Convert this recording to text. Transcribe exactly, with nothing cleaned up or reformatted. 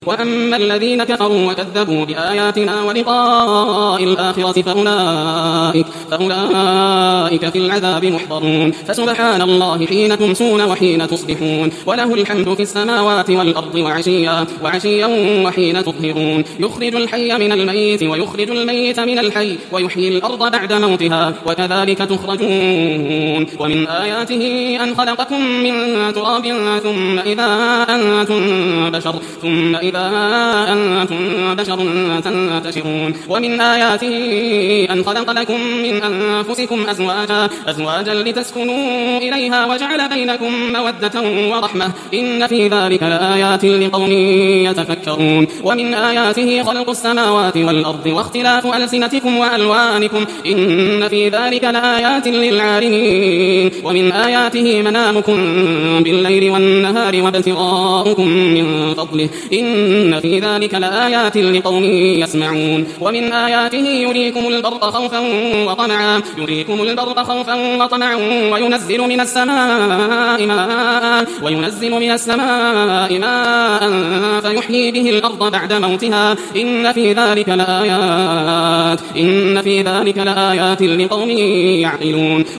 وأما الذين كفروا وكذبوا بآياتنا ولقاء الآخرة فأولئك, فأولئك في العذاب محضرون. فسبحان الله حين تمسون وحين تصبحون، وله الحمد في السماوات والأرض وعشيا, وعشيا وحين تظهرون. يخرج الحي من الميت ويخرج الميت من الحي ويحيي الأرض بعد موتها وكذلك تخرجون. ومن آياته أن خلقكم من تراب ثم إذا أنتم بشر, ثم إذا أنتم بشر تنتشرون. ومن آياته أن خلق لكم من أنفسكم أزواجا, أزواجا لتسكنوا إليها وجعل بينكم مودة ورحمة, إن في ذلك لآيات لقوم يتفكرون. ومن آياته خلق السماوات والأرض واختلاف ألسنتكم وألوانكم, إن في ذلك لآيات للعالمين. ومن آياته منامكم بالليل والنهار وابتغاؤكم من فضله, إن في ذلك لآيات لقوم يسمعون. ومن آياته يريكم البرق خوفا وطمعا, يريكم البرق خوفا وطمعا وينزل من السماء ماء, وينزل من السماء ماء فيحيي به الأرض بعد موتها, إن في ذلك لآيات, إن في ذلك لآيات لقوم يعقلون.